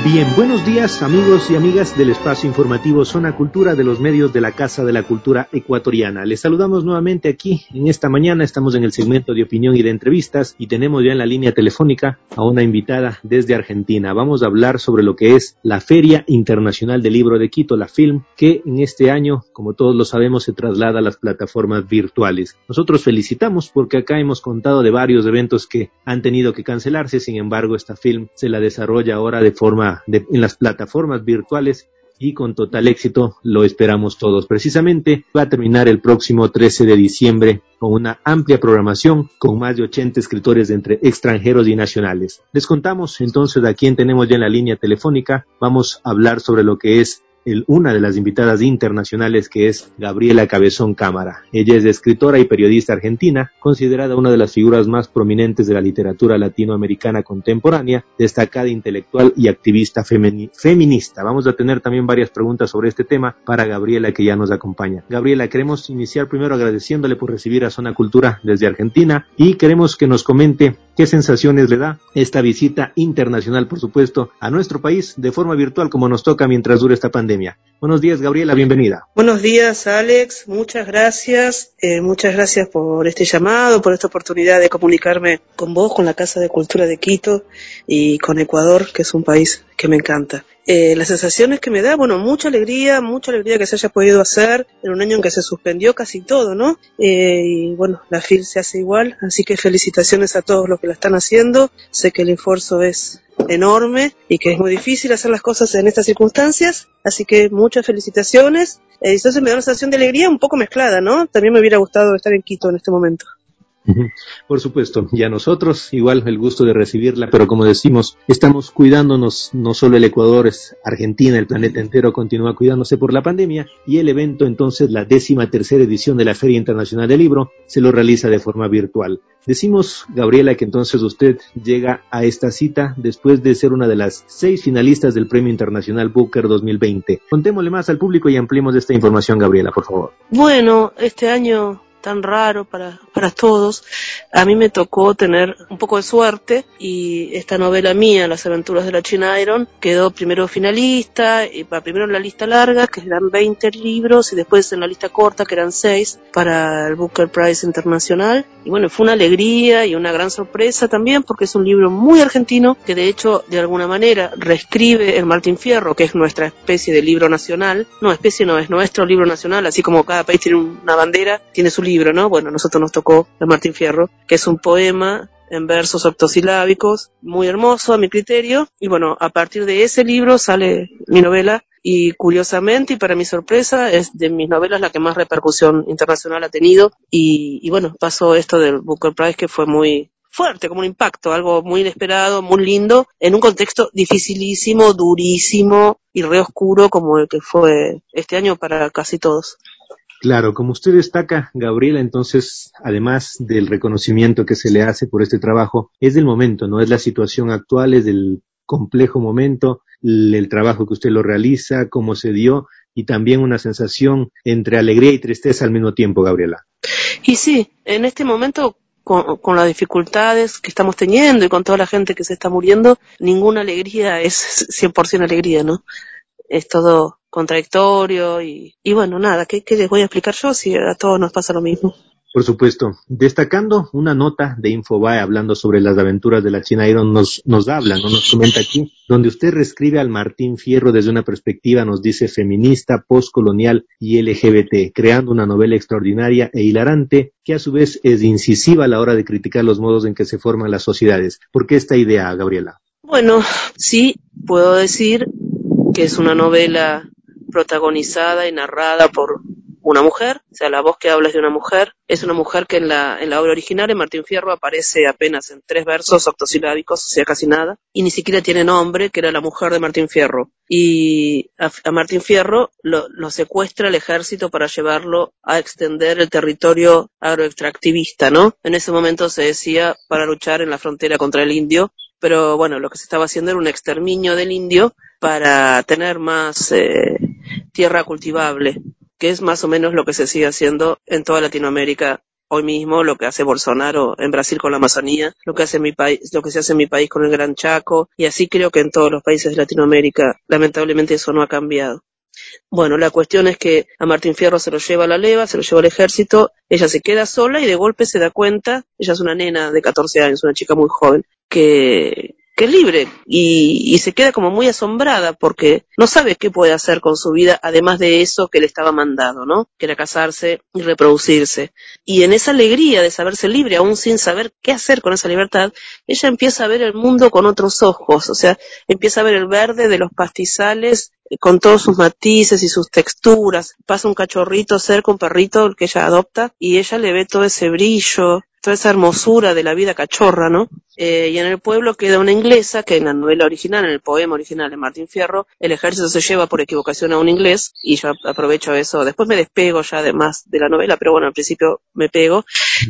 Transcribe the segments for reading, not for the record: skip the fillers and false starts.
Bien, buenos días amigos y amigas del espacio informativo Zona Cultura de los medios de la Casa de la Cultura Ecuatoriana. Les saludamos nuevamente aquí en esta mañana, estamos en el segmento de opinión y de entrevistas y tenemos ya en la línea telefónica a una invitada desde Argentina. Vamos a hablar sobre lo que es la Feria Internacional del Libro de Quito, la FILM, que en este año, como todos lo sabemos, se traslada a las plataformas virtuales. Nosotros felicitamos porque acá hemos contado de varios eventos que han tenido que cancelarse, sin embargo esta FILM se la desarrolla ahora en las plataformas virtuales y con total éxito, lo esperamos todos. Precisamente va a terminar el próximo 13 de diciembre con una amplia programación con más de 80 escritores entre extranjeros y nacionales. Les contamos entonces a quién tenemos ya en la línea telefónica. Vamos a hablar sobre lo que es una de las invitadas internacionales, que es Gabriela Cabezón Cámara. Ella es escritora y periodista argentina, considerada una de las figuras más prominentes de la literatura latinoamericana contemporánea, destacada intelectual y activista feminista. Vamos a tener también varias preguntas sobre este tema para Gabriela, que ya nos acompaña. Gabriela, queremos iniciar primero agradeciéndole por recibir a Zona Cultura desde Argentina y queremos que nos comente qué sensaciones le da esta visita internacional, por supuesto, a nuestro país de forma virtual, como nos toca mientras dure esta pandemia. Buenos días, Gabriela, bienvenida. Buenos días, Alex, muchas gracias por este llamado, por esta oportunidad de comunicarme con vos, con la Casa de Cultura de Quito y con Ecuador, que es un país que me encanta. Las sensaciones que me da, mucha alegría que se haya podido hacer en un año en que se suspendió casi todo, ¿no? Y la FIL se hace igual, así que felicitaciones a todos los que la están haciendo. Sé que el esfuerzo es enorme y que es muy difícil hacer las cosas en estas circunstancias, así que muchas felicitaciones. Entonces me da una sensación de alegría un poco mezclada, ¿no? También me hubiera gustado estar en Quito en este momento. Por supuesto, y a nosotros igual el gusto de recibirla, pero como decimos, estamos cuidándonos, no solo el Ecuador, es Argentina, el planeta entero continúa cuidándose por la pandemia, y el evento entonces, la 13ª edición de la Feria Internacional del Libro, se lo realiza de forma virtual. Decimos, Gabriela, que entonces usted llega a esta cita después de ser una de las 6 finalistas del Premio Internacional Booker 2020. Contémosle más al público y ampliemos esta información, Gabriela, por favor. Bueno, este año tan raro para todos, a mí me tocó tener un poco de suerte y esta novela mía, Las aventuras de la China Iron, quedó primero finalista, y primero en la lista larga, que eran 20 libros, y después en la lista corta, que eran 6, para el Booker Prize Internacional. Y fue una alegría y una gran sorpresa también, porque es un libro muy argentino, que de hecho, de alguna manera, reescribe el Martín Fierro, que es nuestra especie de libro nacional. No, especie no, es nuestro libro nacional, así como cada país tiene una bandera, tiene su libro, ¿no? A nosotros nos tocó el Martín Fierro, que es un poema en versos octosilábicos, muy hermoso a mi criterio, y a partir de ese libro sale mi novela, y curiosamente, y para mi sorpresa, es de mis novelas la que más repercusión internacional ha tenido, y pasó esto del Booker Prize, que fue muy fuerte, como un impacto, algo muy inesperado, muy lindo, en un contexto dificilísimo, durísimo y re oscuro como el que fue este año para casi todos. Claro, como usted destaca, Gabriela, entonces, además del reconocimiento que se le hace por este trabajo, es del momento, ¿no? Es la situación actual, es del complejo momento, el trabajo que usted lo realiza, cómo se dio, y también una sensación entre alegría y tristeza al mismo tiempo, Gabriela. Y sí, en este momento, con las dificultades que estamos teniendo y con toda la gente que se está muriendo, ninguna alegría es 100% alegría, ¿no? Es todo contradictorio y nada, ¿qué les voy a explicar yo si a todos nos pasa lo mismo? Por supuesto, destacando una nota de Infobae hablando sobre las aventuras de la China Iron, nos comenta aquí, donde usted reescribe al Martín Fierro desde una perspectiva, nos dice, feminista, postcolonial y LGBT, creando una novela extraordinaria e hilarante que a su vez es incisiva a la hora de criticar los modos en que se forman las sociedades. ¿Por qué esta idea, Gabriela? Sí, puedo decir que es una novela protagonizada y narrada por una mujer, o sea, la voz que habla es de una mujer. Es una mujer que en la obra original, en Martín Fierro, aparece apenas en 3 versos octosilábicos, o sea, casi nada, y ni siquiera tiene nombre, que era la mujer de Martín Fierro. Y a Martín Fierro lo secuestra el ejército para llevarlo a extender el territorio agroextractivista, ¿no? En ese momento se decía para luchar en la frontera contra el indio, pero lo que se estaba haciendo era un exterminio del indio para tener más tierra cultivable, que es más o menos lo que se sigue haciendo en toda Latinoamérica hoy mismo lo que hace Bolsonaro en Brasil con la Amazonía, lo que hace en mi país, lo que se hace en mi país con el Gran Chaco, y así creo que en todos los países de Latinoamérica, lamentablemente eso no ha cambiado. Bueno, la cuestión es que a Martín Fierro se lo lleva a la leva, se lo lleva al ejército, ella se queda sola y de golpe se da cuenta, ella es una nena de 14 años, una chica muy joven, que es libre y se queda como muy asombrada porque no sabe qué puede hacer con su vida además de eso que le estaba mandado, ¿no? Que era casarse y reproducirse. Y en esa alegría de saberse libre, aún sin saber qué hacer con esa libertad, ella empieza a ver el mundo con otros ojos, o sea, empieza a ver el verde de los pastizales con todos sus matices y sus texturas. Pasa un cachorrito cerca, un perrito, el que ella adopta, y ella le ve todo ese brillo, toda esa hermosura de la vida cachorra, ¿no? Y en el pueblo queda una inglesa que en la novela original, en el poema original de Martín Fierro, el ejército se lleva por equivocación a un inglés, y yo aprovecho eso. Después me despego ya además de la novela, pero bueno, al principio me pego.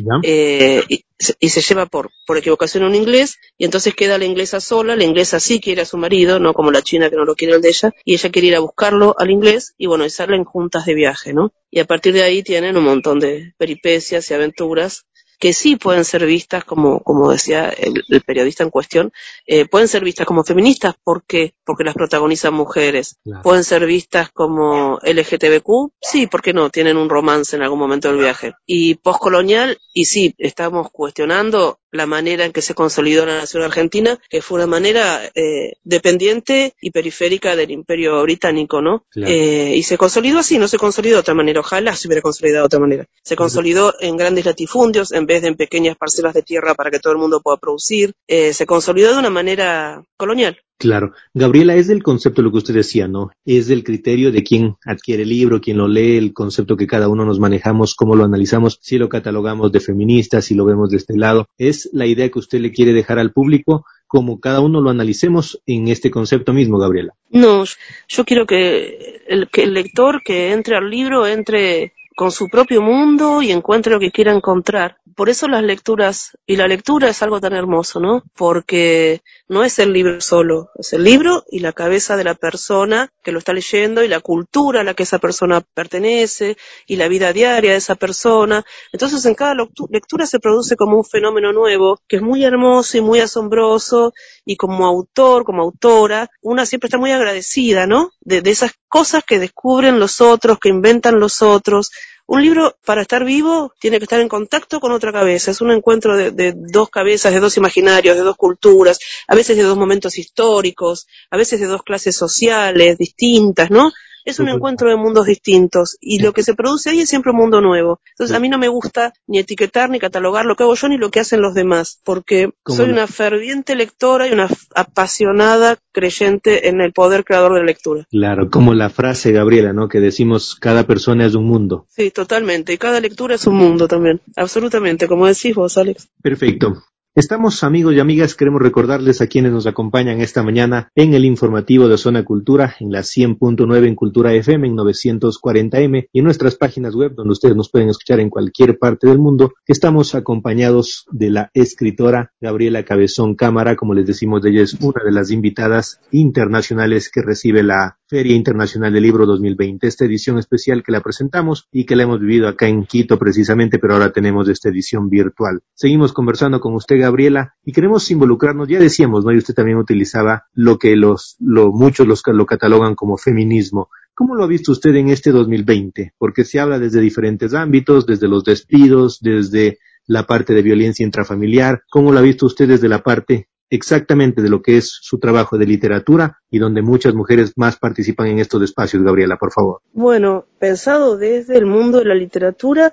Y se lleva por equivocación a un inglés, y entonces queda la inglesa sola. La inglesa sí quiere a su marido, no como la china que no lo quiere el de ella, y ella quiere ir a buscarlo al inglés, y bueno, y salen juntas de viaje, ¿no? Y a partir de ahí tienen un montón de peripecias y aventuras que sí pueden ser vistas como decía el periodista en cuestión, pueden ser vistas como feministas. ¿Por qué? Porque las protagonizan mujeres. Claro. Pueden ser vistas como LGTBQ, sí, ¿por qué no? Tienen un romance en algún momento del viaje. Y postcolonial, y sí, estamos cuestionando la manera en que se consolidó la nación argentina, que fue una manera dependiente y periférica del imperio británico, ¿no? Claro. Y se consolidó así, no se consolidó de otra manera. Ojalá se hubiera consolidado de otra manera. Se consolidó en grandes latifundios en vez de en pequeñas parcelas de tierra para que todo el mundo pueda producir. Se consolidó de una manera colonial. Claro. Gabriela, es del concepto lo que usted decía, ¿no? Es del criterio de quién adquiere el libro, quién lo lee, el concepto que cada uno nos manejamos, cómo lo analizamos, si lo catalogamos de feminista, si lo vemos de este lado. Es la idea que usted le quiere dejar al público, como cada uno lo analicemos en este concepto mismo, Gabriela. No, yo quiero que el lector que entre al libro entre con su propio mundo y encuentre lo que quiera encontrar. Por eso las lecturas, y la lectura es algo tan hermoso, ¿no? Porque no es el libro solo, es el libro y la cabeza de la persona que lo está leyendo y la cultura a la que esa persona pertenece y la vida diaria de esa persona. Entonces en cada lectura se produce como un fenómeno nuevo que es muy hermoso y muy asombroso, y como autor, como autora, una siempre está muy agradecida, ¿no? De esas cosas que descubren los otros, que inventan los otros. Un libro, para estar vivo, tiene que estar en contacto con otra cabeza. Es un encuentro de dos cabezas, de dos imaginarios, de dos culturas, a veces de dos momentos históricos, a veces de dos clases sociales distintas, ¿no? Es un encuentro de mundos distintos, y lo que se produce ahí es siempre un mundo nuevo. Entonces a mí no me gusta ni etiquetar ni catalogar lo que hago yo ni lo que hacen los demás, porque soy una ferviente lectora y una apasionada creyente en el poder creador de la lectura. Claro, como la frase, Gabriela, ¿no? Que decimos, cada persona es un mundo. Sí, totalmente, y cada lectura es un mundo también, absolutamente, como decís vos, Alex. Perfecto. Estamos, amigos y amigas, queremos recordarles a quienes nos acompañan esta mañana en el informativo de Zona Cultura, en la 100.9 en Cultura FM, en 940M, y en nuestras páginas web, donde ustedes nos pueden escuchar en cualquier parte del mundo. Estamos acompañados de la escritora Gabriela Cabezón Cámara, como les decimos, ella es una de las invitadas internacionales que recibe la Feria Internacional del Libro 2020, esta edición especial que la presentamos y que la hemos vivido acá en Quito precisamente, pero ahora tenemos esta edición virtual. Seguimos conversando con usted, Gabriela, y queremos involucrarnos, ya decíamos, ¿no? Y usted también utilizaba lo que muchos lo catalogan como feminismo. ¿Cómo lo ha visto usted en este 2020? Porque se habla desde diferentes ámbitos, desde los despidos, desde la parte de violencia intrafamiliar. ¿Cómo lo ha visto usted desde la parte exactamente de lo que es su trabajo de literatura y donde muchas mujeres más participan en estos espacios, Gabriela, por favor? Bueno, pensado desde el mundo de la literatura,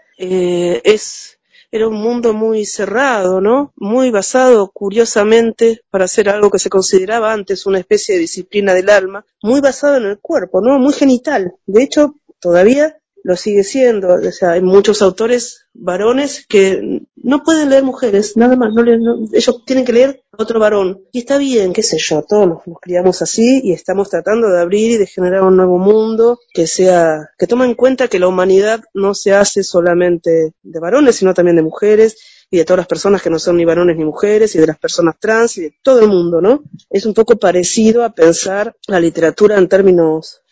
era un mundo muy cerrado, ¿no? Muy basado, curiosamente, para hacer algo que se consideraba antes una especie de disciplina del alma, muy basado en el cuerpo, ¿no? Muy genital. De hecho, todavía lo sigue siendo. O sea, hay muchos autores varones que no pueden leer mujeres, nada más. Ellos tienen que leer a otro varón. Y está bien, qué sé yo, todos nos criamos así y estamos tratando de abrir y de generar un nuevo mundo que toma en cuenta que la humanidad no se hace solamente de varones, sino también de mujeres, y de todas las personas que no son ni varones ni mujeres, y de las personas trans, y de todo el mundo, ¿no? Es un poco parecido a pensar la literatura en términos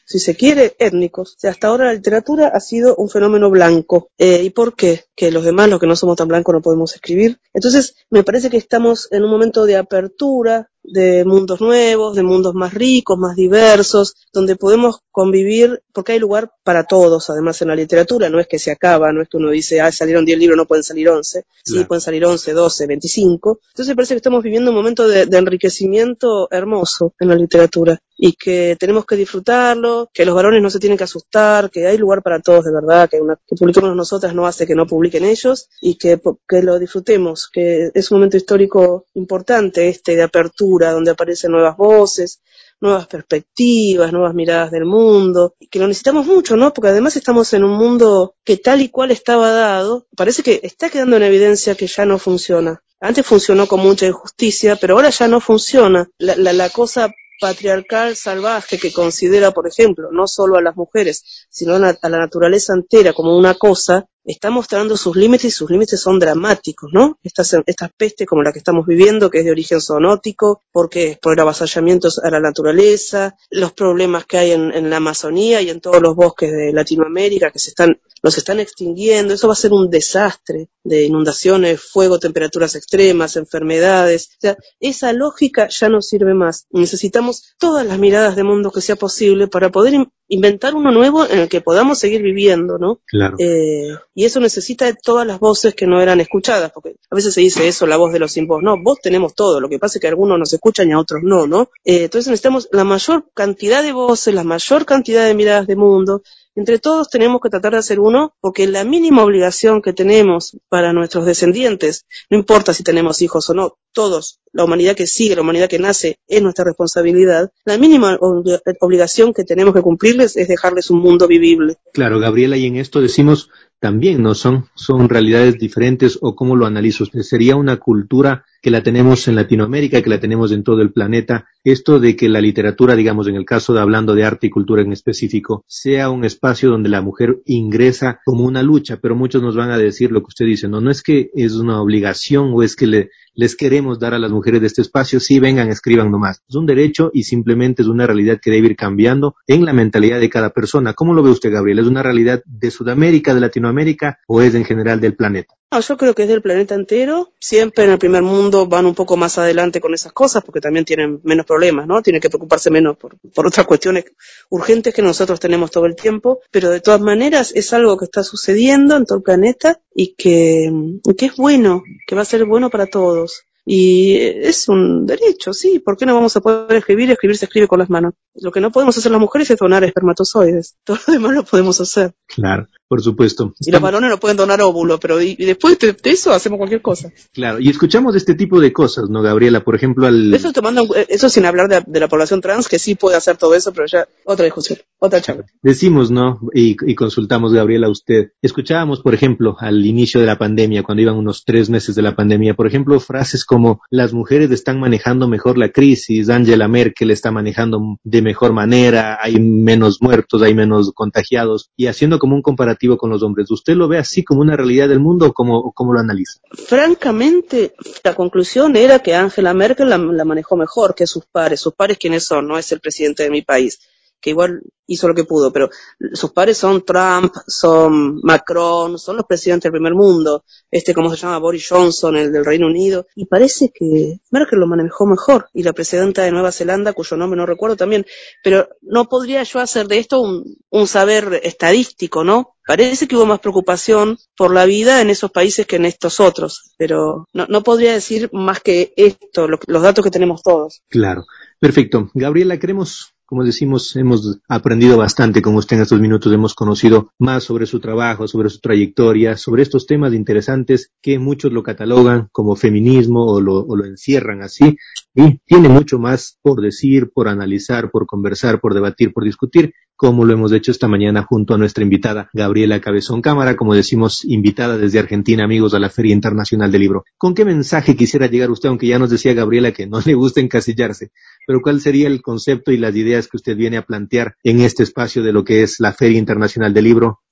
si se quiere, étnicos. O sea, hasta ahora la literatura ha sido un fenómeno blanco. ¿Y por qué? Que los demás, los que no somos tan blancos, no podemos escribir. Entonces, me parece que estamos en un momento de apertura, de mundos nuevos, de mundos más ricos, más diversos, donde podemos convivir, porque hay lugar para todos, además en la literatura, no es que se acaba, no es que uno dice, salieron 10 libros, no pueden salir 11, claro. Sí, pueden salir 11, 12, 25, entonces me parece que estamos viviendo un momento de enriquecimiento hermoso en la literatura, y que tenemos que disfrutarlo, que los varones no se tienen que asustar, que hay lugar para todos de verdad, que publiquemos nosotras no hace que no publiquen ellos, y que lo disfrutemos, que es un momento histórico importante de apertura, donde aparecen nuevas voces, nuevas perspectivas, nuevas miradas del mundo, y que lo necesitamos mucho, ¿no? Porque además estamos en un mundo que tal y cual estaba dado, parece que está quedando en evidencia que ya no funciona. Antes funcionó con mucha injusticia, pero ahora ya no funciona. La cosa patriarcal salvaje que considera, por ejemplo, no solo a las mujeres, sino a la naturaleza entera como una cosa, está mostrando sus límites, y sus límites son dramáticos, ¿no? Estas pestes como la que estamos viviendo, que es de origen zoonótico, porque es por el avasallamiento a la naturaleza, los problemas que hay en la Amazonía y en todos los bosques de Latinoamérica que los están extinguiendo. Eso va a ser un desastre de inundaciones, fuego, temperaturas extremas, enfermedades. O sea, esa lógica ya no sirve más. Necesitamos todas las miradas de mundo que sea posible para poder inventar uno nuevo en el que podamos seguir viviendo, ¿no? Claro. Y eso necesita de todas las voces que no eran escuchadas, porque a veces se dice eso, la voz de los sin voz. No, voz tenemos todo, lo que pasa es que algunos nos escuchan y a otros no, ¿no? Entonces necesitamos la mayor cantidad de voces, la mayor cantidad de miradas de mundo. Entre todos tenemos que tratar de hacer uno, porque la mínima obligación que tenemos para nuestros descendientes, no importa si tenemos hijos o no, todos, la humanidad que sigue, la humanidad que nace, es nuestra responsabilidad. La mínima obligación que tenemos que cumplirles es dejarles un mundo vivible. Claro, Gabriela, y en esto decimos también, ¿no? Son realidades diferentes, o ¿cómo lo analiza usted? ¿Sería una cultura que la tenemos en Latinoamérica, que la tenemos en todo el planeta? Esto de que la literatura, digamos, en el caso de hablando de arte y cultura en específico, sea un espacio donde la mujer ingresa como una lucha, pero muchos nos van a decir lo que usted dice, no es que es una obligación o es que les queremos dar a las mujeres de este espacio, sí, vengan, escriban nomás. Es un derecho y simplemente es una realidad que debe ir cambiando en la mentalidad de cada persona. ¿Cómo lo ve usted, Gabriel? ¿Es una realidad de Sudamérica, de Latinoamérica, o es en general del planeta? No, yo creo que es del planeta entero. Siempre en el primer mundo van un poco más adelante con esas cosas porque también tienen menos problemas, ¿no? Tienen que preocuparse menos por otras cuestiones urgentes que nosotros tenemos todo el tiempo, pero de todas maneras es algo que está sucediendo en todo el planeta y que es bueno, que va a ser bueno para todos. Y es un derecho, sí. ¿Por qué no vamos a poder escribir? Escribir se escribe con las manos. Lo que no podemos hacer las mujeres es donar espermatozoides. Todo lo demás lo podemos hacer. Claro, por supuesto. Y los varones no pueden donar óvulos, pero y después de eso hacemos cualquier cosa. Claro, y escuchamos de este tipo de cosas, ¿no, Gabriela? Por ejemplo, eso sin hablar de la población trans, que sí puede hacer todo eso, pero ya otra discusión, otra charla. Decimos, ¿no? Y consultamos, Gabriela, a usted. Escuchábamos, por ejemplo, al inicio de la pandemia, cuando iban unos 3 meses de la pandemia, por ejemplo, frases como las mujeres están manejando mejor la crisis, Angela Merkel está manejando de mejor manera, hay menos muertos, hay menos contagiados, y haciendo como un comparativo con los hombres. ¿Usted lo ve así como una realidad del mundo o cómo lo analiza? Francamente, la conclusión era que Angela Merkel la manejó mejor que sus pares. ¿Sus pares quiénes son? No es el presidente de mi país, que igual hizo lo que pudo, pero sus pares son Trump, son Macron, son los presidentes del primer mundo, ¿cómo se llama? Boris Johnson, el del Reino Unido, y parece que Merkel lo manejó mejor, y la presidenta de Nueva Zelanda, cuyo nombre no recuerdo también, pero no podría yo hacer de esto un saber estadístico, ¿no? Parece que hubo más preocupación por la vida en esos países que en estos otros, pero no podría decir más que esto, los datos que tenemos todos. Claro, perfecto. Gabriela, como decimos, hemos aprendido bastante con usted en estos minutos, hemos conocido más sobre su trabajo, sobre su trayectoria, sobre estos temas interesantes que muchos lo catalogan como feminismo o lo encierran así, y tiene mucho más por decir, por analizar, por conversar, por debatir, por discutir, como lo hemos hecho esta mañana junto a nuestra invitada Gabriela Cabezón Cámara, como decimos, invitada desde Argentina, amigos, a la Feria Internacional del Libro. ¿Con qué mensaje quisiera llegar usted, aunque ya nos decía Gabriela que no le gusta encasillarse, pero cuál sería el concepto y las ideas que usted viene a plantear en este espacio de lo que es la Feria Internacional del Libro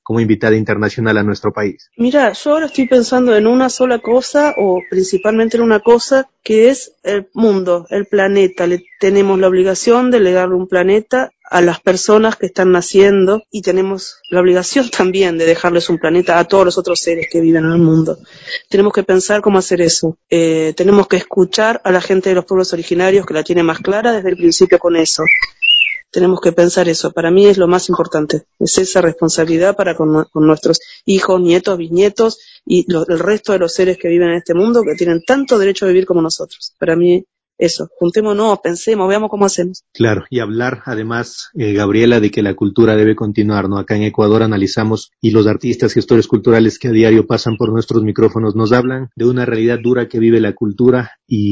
como invitada internacional a nuestro país? Mira, yo ahora estoy pensando en una sola cosa, o principalmente en una cosa, que es el mundo, el planeta. Tenemos la obligación de legarle un planeta a las personas que están naciendo, y tenemos la obligación también de dejarles un planeta a todos los otros seres que viven en el mundo. Tenemos que pensar cómo hacer eso. Tenemos que escuchar a la gente de los pueblos originarios, que la tiene más clara desde el principio con eso. Tenemos que pensar eso. Para mí es lo más importante. Es esa responsabilidad para con nuestros hijos, nietos, bisnietos y el resto de los seres que viven en este mundo, que tienen tanto derecho a vivir como nosotros. Para mí, eso. Juntémonos, pensemos, veamos cómo hacemos. Claro, y hablar además, Gabriela, de que la cultura debe continuar, ¿no? Acá en Ecuador analizamos, y los artistas, gestores culturales que a diario pasan por nuestros micrófonos nos hablan de una realidad dura que vive la cultura,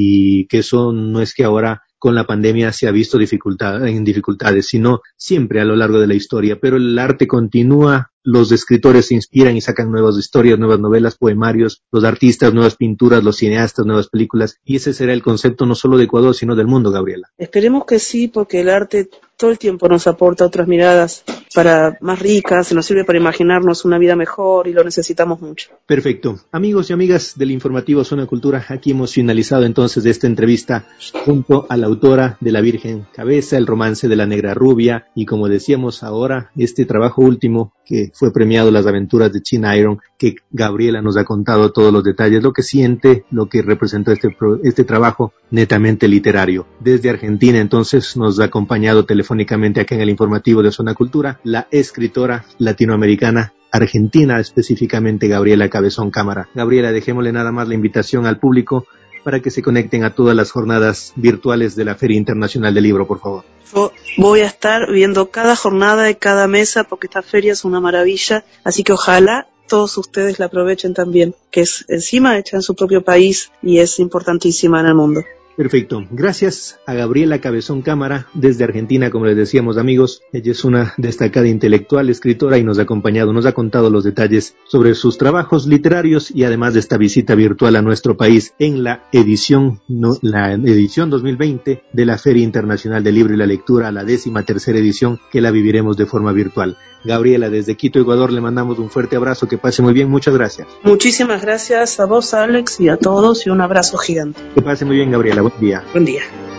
y que eso no es que ahora con la pandemia se ha visto en dificultades, sino siempre a lo largo de la historia. Pero el arte continúa, los escritores se inspiran y sacan nuevas historias, nuevas novelas, poemarios, los artistas, nuevas pinturas, los cineastas, nuevas películas, y ese será el concepto no solo de Ecuador, sino del mundo, Gabriela. Esperemos que sí, porque el arte todo el tiempo nos aporta otras miradas más ricas, se nos sirve para imaginarnos una vida mejor, y lo necesitamos mucho. Perfecto. Amigos y amigas del informativo Zona Cultura, aquí hemos finalizado entonces esta entrevista junto a la autora de La Virgen Cabeza, el romance de la Negra Rubia, y como decíamos ahora, este trabajo último que fue premiado, Las aventuras de China Iron, que Gabriela nos ha contado todos los detalles, lo que siente, lo que representó este trabajo netamente literario. Desde Argentina entonces nos ha acompañado telefónicamente acá en el informativo de Zona Cultura la escritora latinoamericana argentina, específicamente Gabriela Cabezón Cámara. Gabriela, dejémosle nada más la invitación al público para que se conecten a todas las jornadas virtuales de la Feria Internacional del Libro, por favor. Yo voy a estar viendo cada jornada de cada mesa, porque esta feria es una maravilla, así que ojalá todos ustedes la aprovechen también, que es encima hecha en su propio país y es importantísima en el mundo. Perfecto. Gracias a Gabriela Cabezón Cámara desde Argentina, como les decíamos, amigos. Ella es una destacada intelectual, escritora, y nos ha acompañado, nos ha contado los detalles sobre sus trabajos literarios y además de esta visita virtual a nuestro país en la edición 2020 de la Feria Internacional del Libro y la Lectura, la 13ª edición, que la viviremos de forma virtual. Gabriela, desde Quito, Ecuador, le mandamos un fuerte abrazo, que pase muy bien, muchas gracias. Muchísimas gracias a vos, Alex, y a todos, y un abrazo gigante. Que pase muy bien, Gabriela, buen día. Buen día.